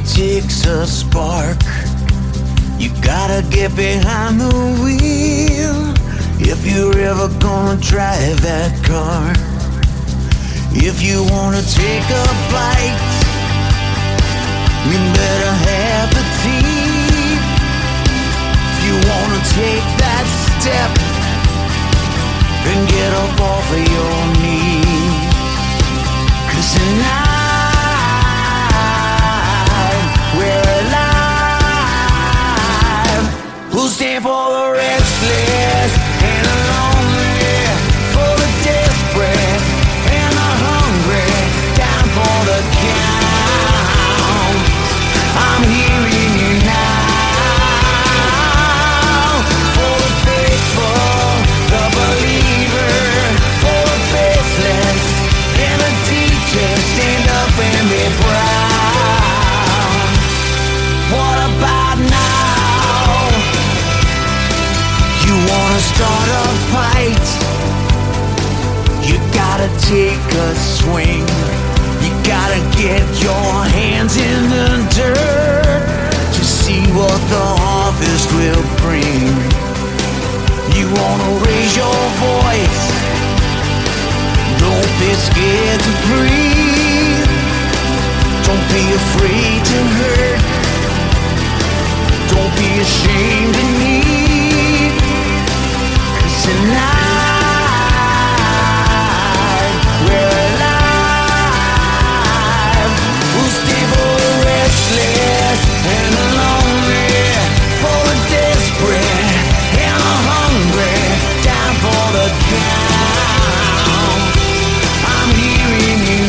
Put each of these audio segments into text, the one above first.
takes a spark. You gotta get behind the wheel if you're ever gonna drive that car. If you wanna take a bite, you better have the teeth. If you wanna take that step, then get up off of your knees. 'Cause tonight we're alive. We'll stand for the restless and the lonely, for the desperate and the hungry, down for the count. I'm hearing you now. For the faithful, the believer, for the faithless and the teacher, stand up and be proud. What about now? You wanna start a fight? You gotta take a swing. You gotta get your hands in the dirt to see what the harvest will bring. You wanna raise your voice, don't be scared to breathe. Don't be afraid to hurt, don't be ashamed to need. 'Cause tonight we're alive. We'll stay for the restless and the lonely, for the desperate and the hungry, down for the count. I'm hearing you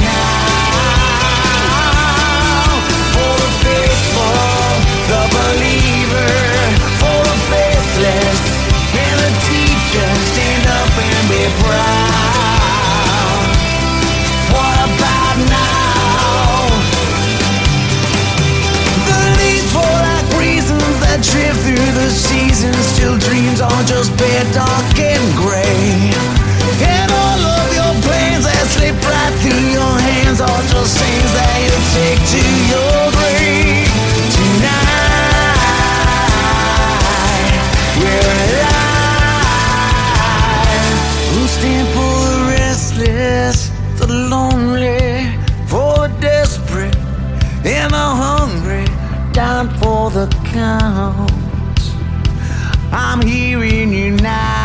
now. For the faithful, the believer, for the faithless and the teacher, stand up and be proud. What about now? The need for like reasons that drift through the seasons, still dreams are just bare, dark and gray. And all of your plans that slip right through your hands are just things that you take to your grave. Tonight we're alive. We'll stand for the restless, the lonely, for the desperate and the hungry, down for the count. I'm hearing you now.